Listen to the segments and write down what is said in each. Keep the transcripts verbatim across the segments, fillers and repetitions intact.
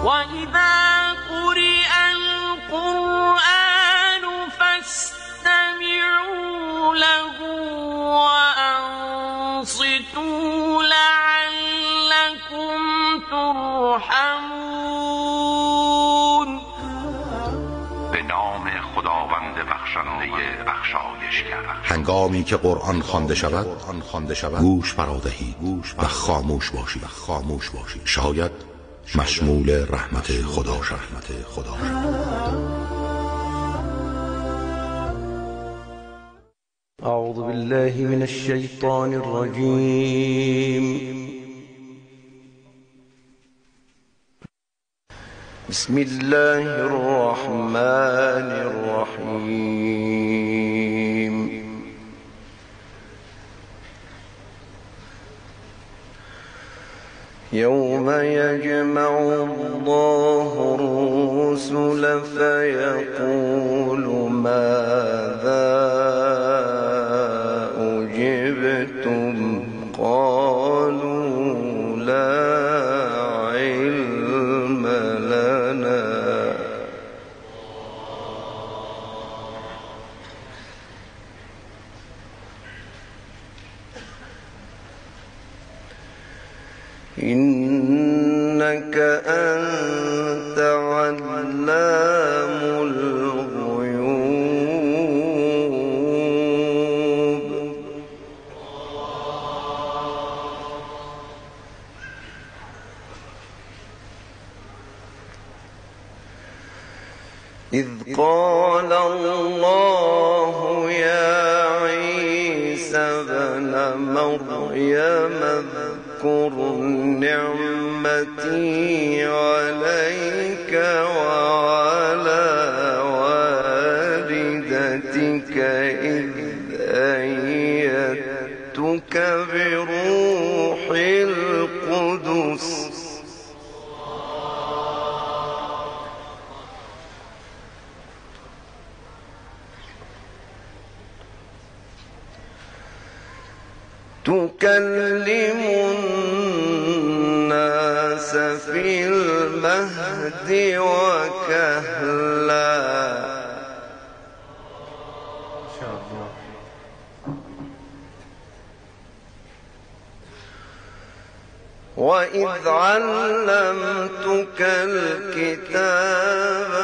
وإذا قرئ القرآن فاستمعوا له وأنصتوا لعلكم ترحمون. به نام خداوند بخشنده بخشایشگر. هنگامی که قرآن خوانده شود گوش فرادهید و خاموش باشید خاموش باشید شاید مشمول رحمت خدا شد. أعوذ بالله من الشيطان الرجيم. بسم الله الرحمن الرحيم. يوم يجمع الله الرسل فيقول ماذا أجبتم قالوا لا علم لنا إنك أنت علام الغيوب. إذ قال الله يا عيسى ابن مريم اذكر نعمتي عليك وعلى والدتك إذ أيدتك بروح القدس تكلم الناس في المهد وكهلا. وإذ علمتك الكتاب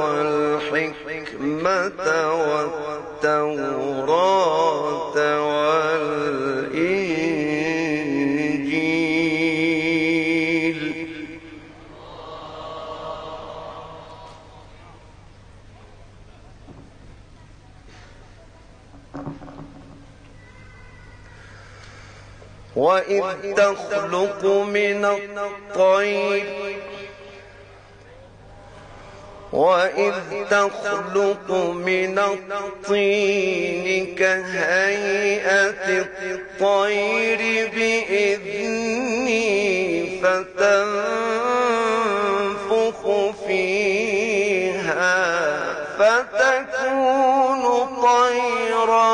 والحكمة والتوراة والإنجيل وإذ تخلق من الطير وإذ تخلق من الطين كهيئة الطير بإذني فتنفخ فيها فتكون طيرا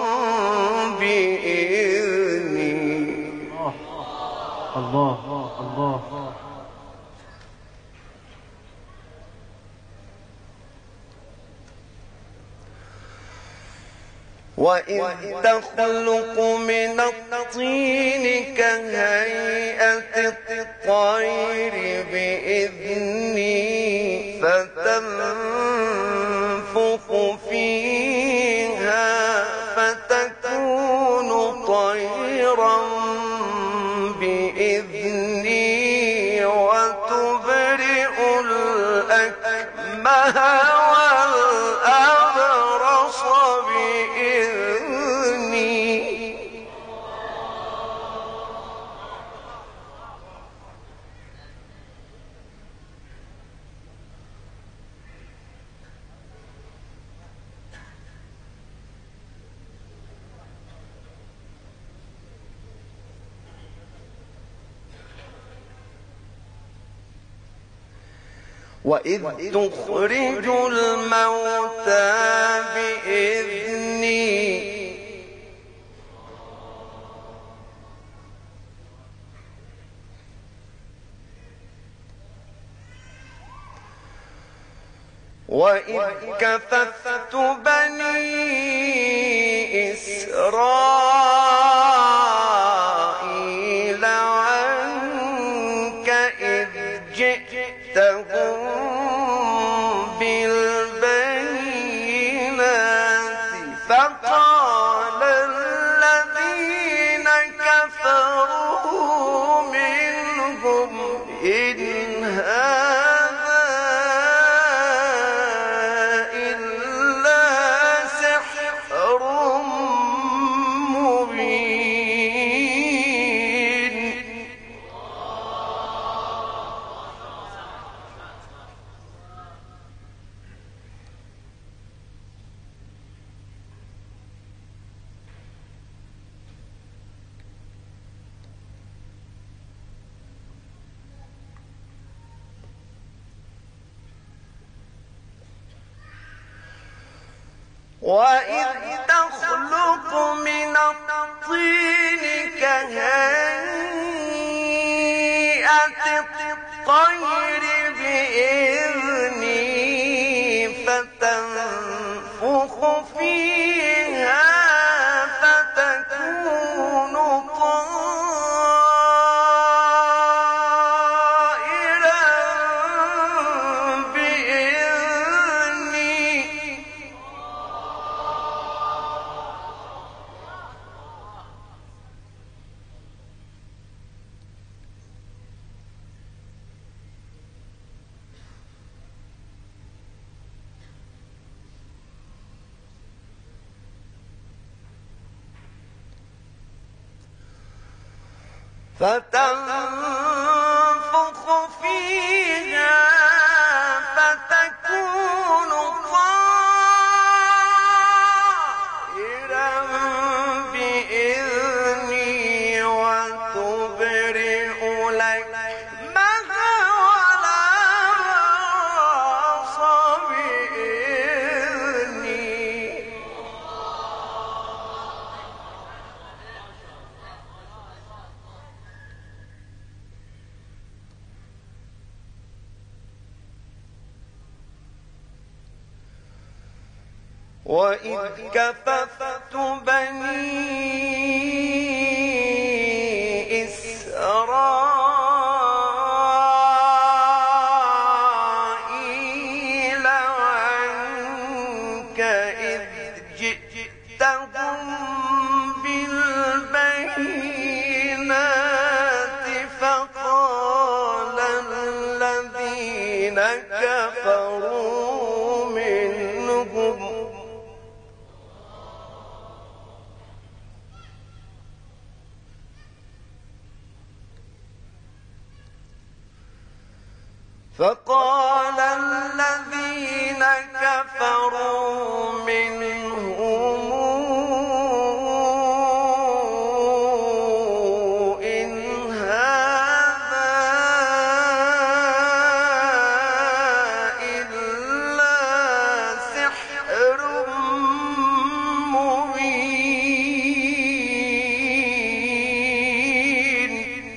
بإذني. الله الله. وإذ تخلق من الطين كهيئة الطير بإذني فتنفخ فيها فتكون طيرا بإذني وتبرئ الأكمه والأبرص بإذني. وإذ تخرج الموتى بإذني وإذ كففت بني إسرائيل عنك إذ جئتهم بالبينات فقال الذين كفروا منهم إن هذا إلا سحر مبين. وإذ تخلق من الطين كهيئة الطير بإذني فتنفخ فيها فتكون طائرا بإذني. فتنفخ فيها فتكون طائرا بإذني وتبرئ لحمها ولا رأس بإذني. وإذ كففت بني إسرائيل عنك إذ جئتهم بالبينات فقال الذين كفروا منهم فقال الذين كفروا منهم إن هذا إلا سحر مبين.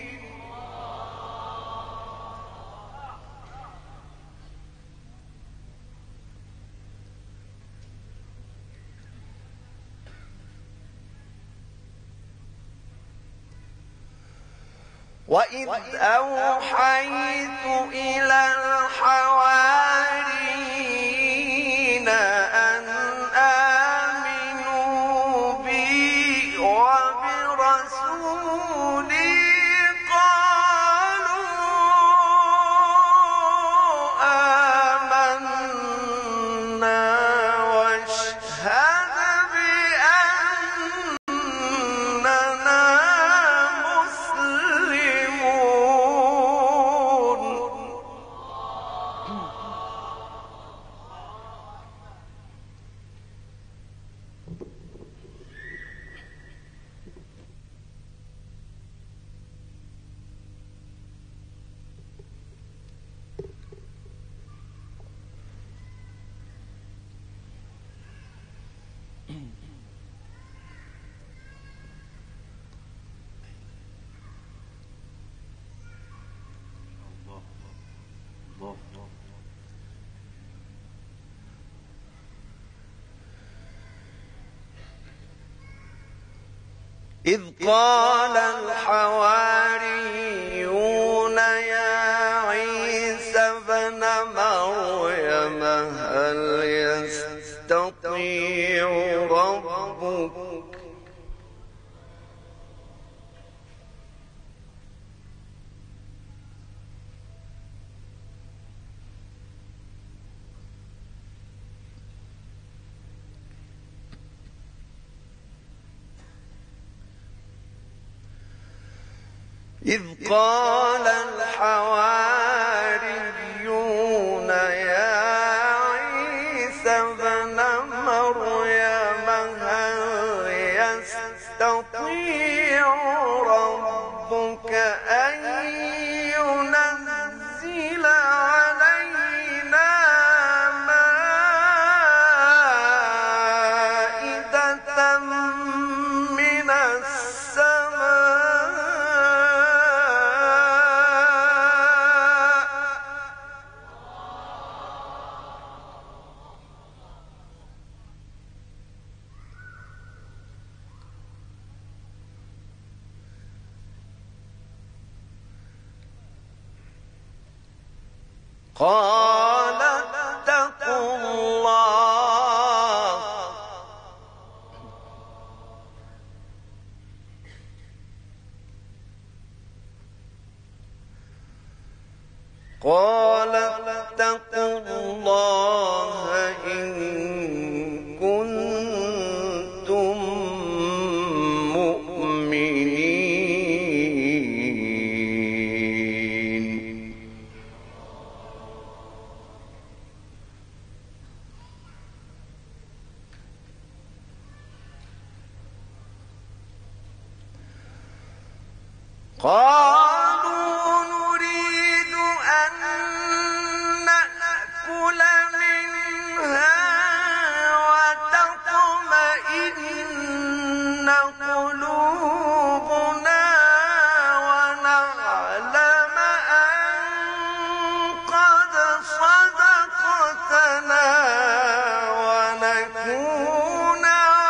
وإذ أوحيت إلى الحواريين أن آمنوا بي وبرسولي قالوا آمنا واشهد بأننا مسلمون. إذ قال الحواريون يا عيسى ابن مريم هل يستطيع ربك إذ قال الحواريون يا عيسى ابن مريم هل يستطيع ربك أن ينزل علينا مائدة من السماء قال اتقوا الله قال اتقوا الله إن كنتم مؤمنين قالوا نريد أن نأكل منها وتطمئن قلوبنا ونعلم أن قد صدقتنا ونكون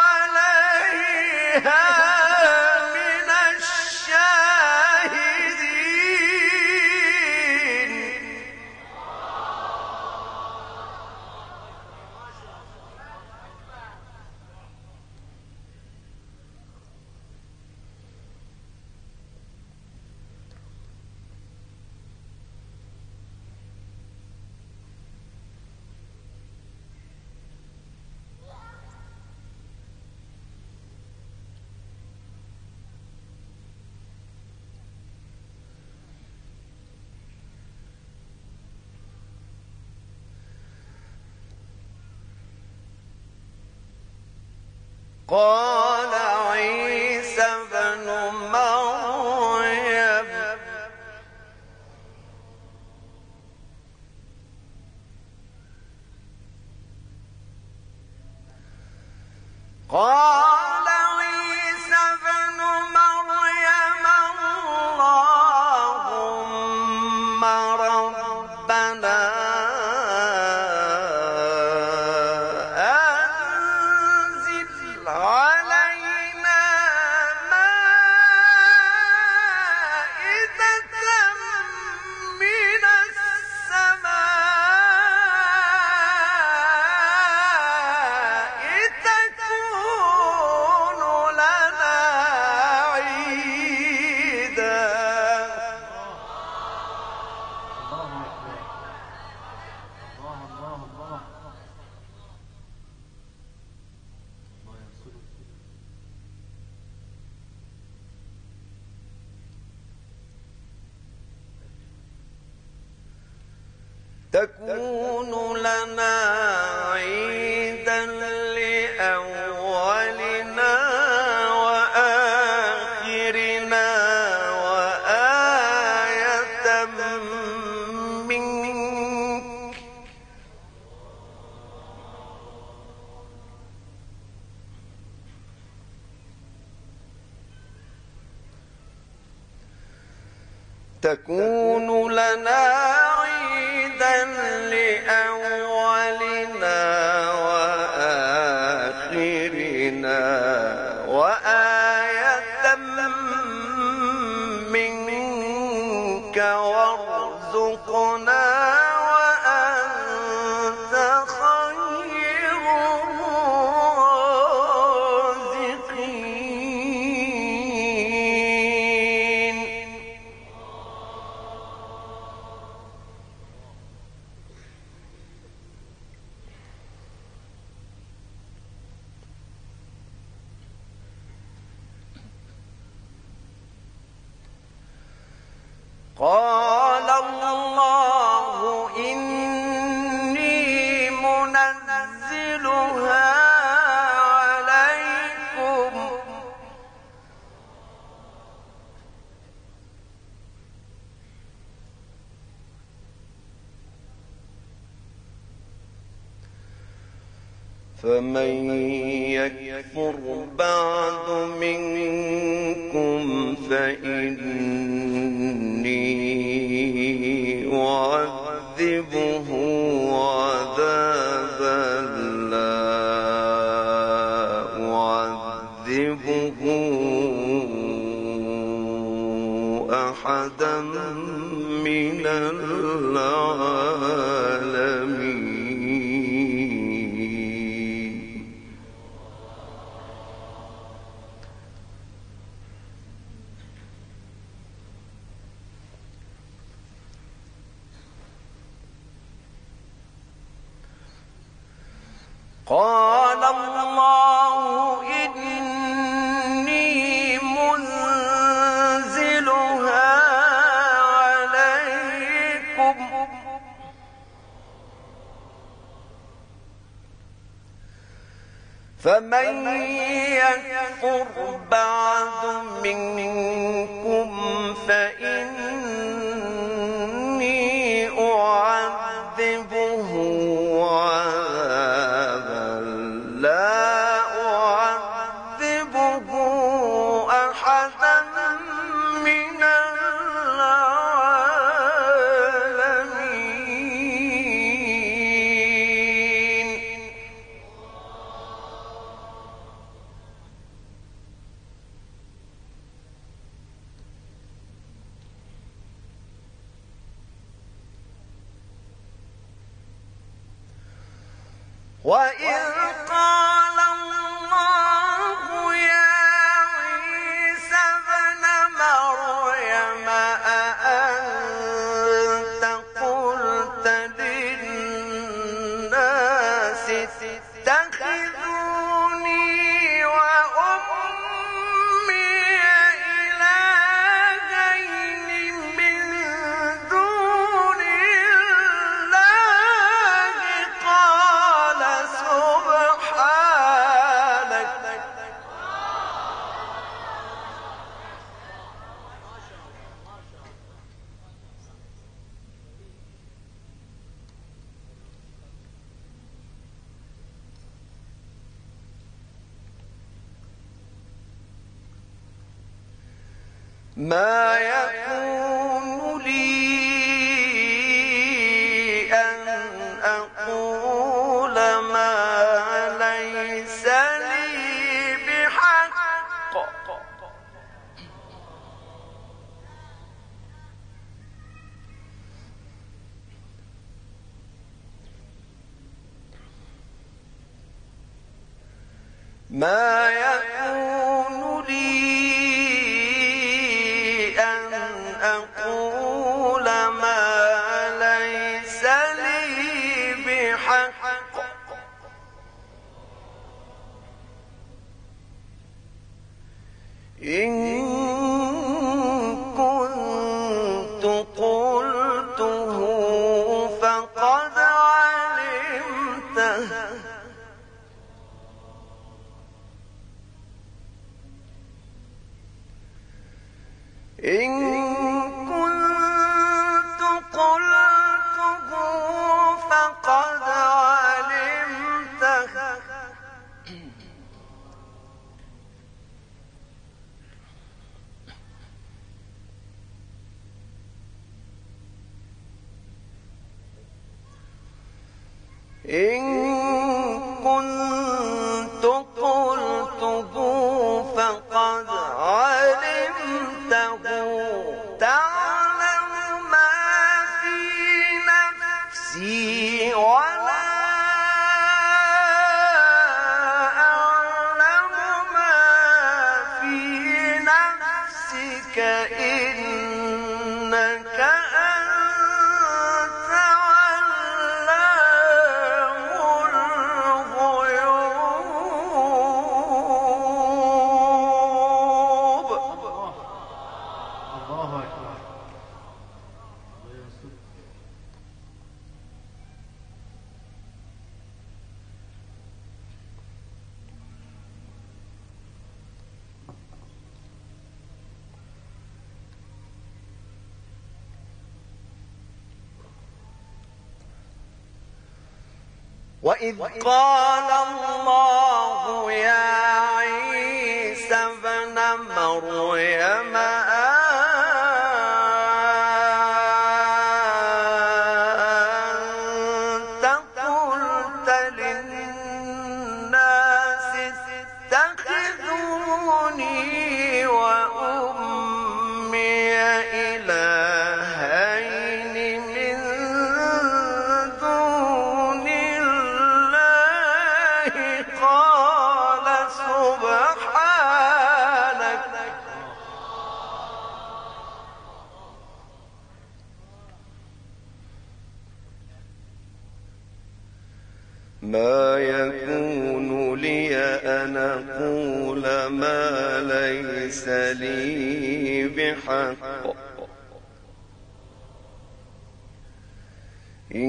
عليها من الشاهدين قال عيسى ابن مريم قال عيسى ابن مريم اللهم ربنا أنزل علينا مائدة من السماء تكون لنا عيدا تكون لنا عيدا لأولنا وآخرنا وآية منك تكون لنا عيدا لأولنا وآخرنا وآية وارزقنا وأنت خير الرازقين. قال الله إني منزلها عليكم فمن يكفر بعد منكم فإني أعذبه عذابا لا أعذبه أحدا من العالمين. قال الله إني منزلها عليكم فمن يكفر بعد منكم فإني أعذبه عذابا لا أعذبه أحدا من العالمين. وإذ قال الله يا عيسى ابن مريم أأنت قلت للناس اتخذوني وأمي إلهين من دون الله قال سبحانك ما يكون لي أن أقول ما ليس لي بحق ما يكون لي أن أقول ما ليس لي بحق إن كنت قلته فقد علمته إن كنت قلته فقد علمته إن كنت قلته فقد علمته تعلم ما نفسي ولا أعلم ما في نفسك إنك أنت علام الغيوب. الله أكبر. وإذ قال الله يا عيسى ابن مريم أنت قلت للناس اتخذوني وأمي إلهين من دون الله قال سبحانك ما يكون لي أن أقول ما ليس لي بحق إن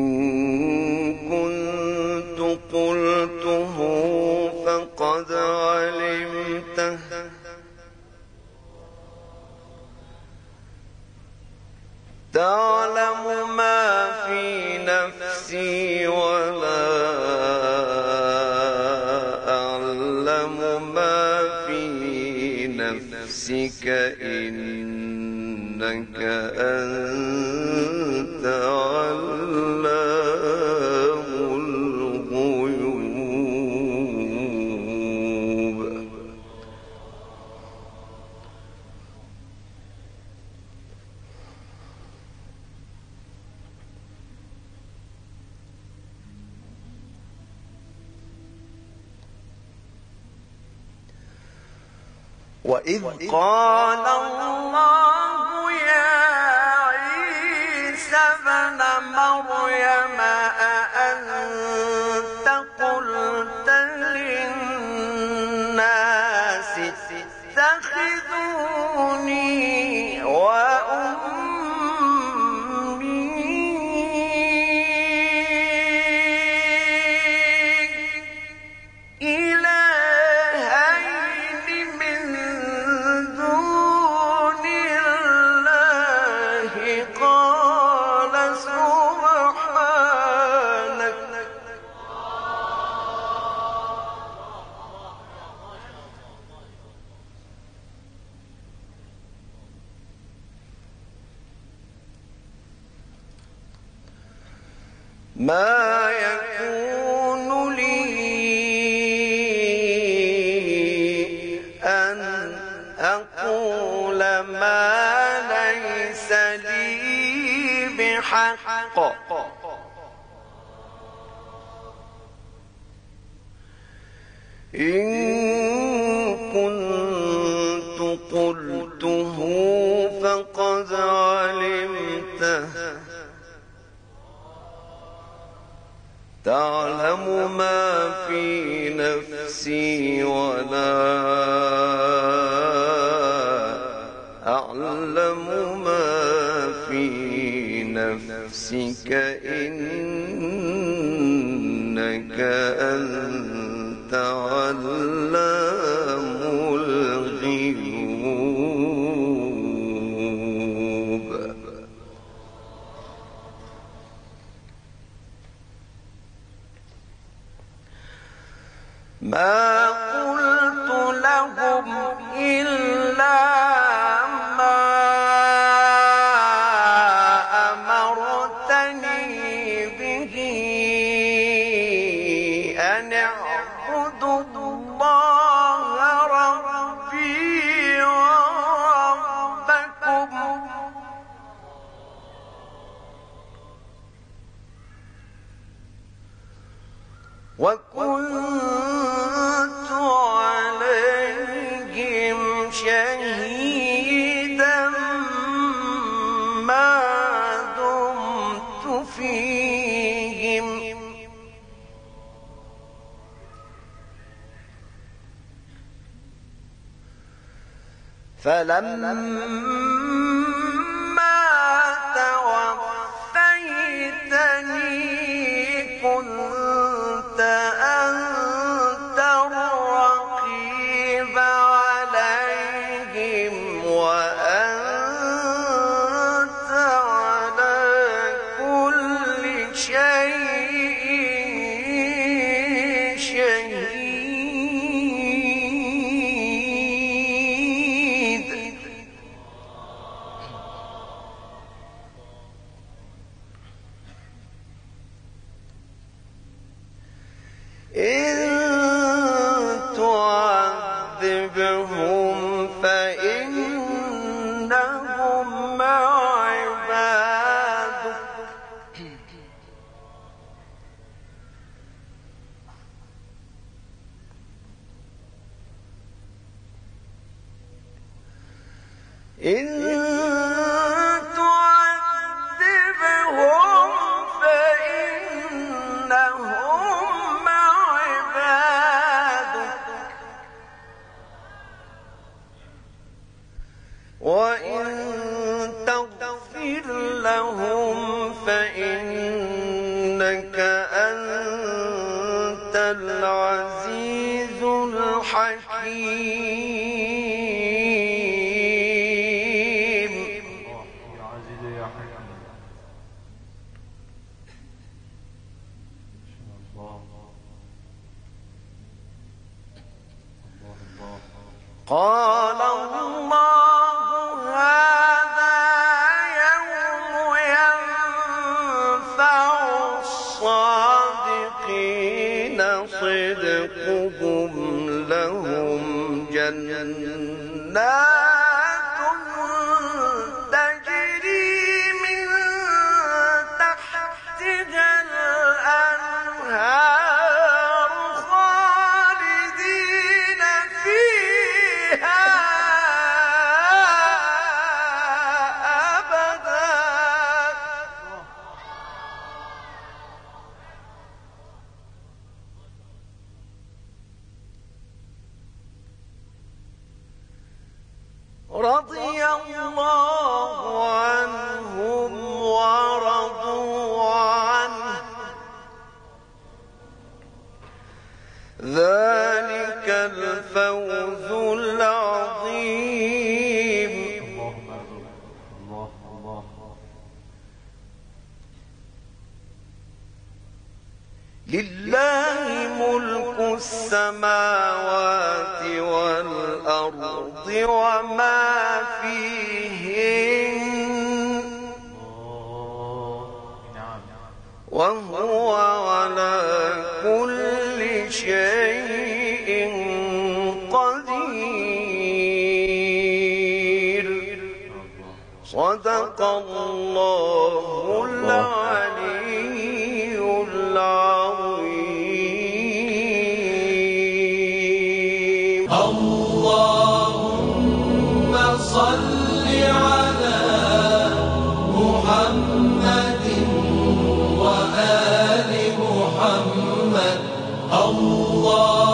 كنت قلته فقد علمته تعلم ما في نفسي ولا أعلم ما في نفسك إنك أنت علام الغيوب. وإذ قال الله يا عيسى ابن مريم أأنت قلت للناس اتخذوني وأمي إلهين من دون الله قال سبحانك ما يكون لي أن أقول ما ليس لي بحق إن كنت قلته فقد علمته تعلم ما في نفسي ولا أعلم ما في نفسك إنك أنت علام الغيوب. ما قلت لهم إلا ما أمرتني به أن اعبدوا الله ربي وربكم وكنت عليهم شهيدا ما دمت فيهم فلما توفيتني كنت أنت الرقيب عليهم وأنت على كل شيء شهيد. إن تعذبهم فإنهم عبادك إن تعذبهم فإنهم عبادك وإن تغفر لهم فإنك أنت العزيز الحكيم. قال الله هذا يوم ينفع الصادقين صدقهم لهم جنات تجري من تحتها الأنهار خالدين فيها أبدا رضي الله عنهم ورضوا عنه ذلك الفوز العظيم. لله ملك السماوات والأرض وما فيهن وهو على كل شيء قدير. صدق الله العلي العظيم. اللهم صل على محمد وآل محمد. الله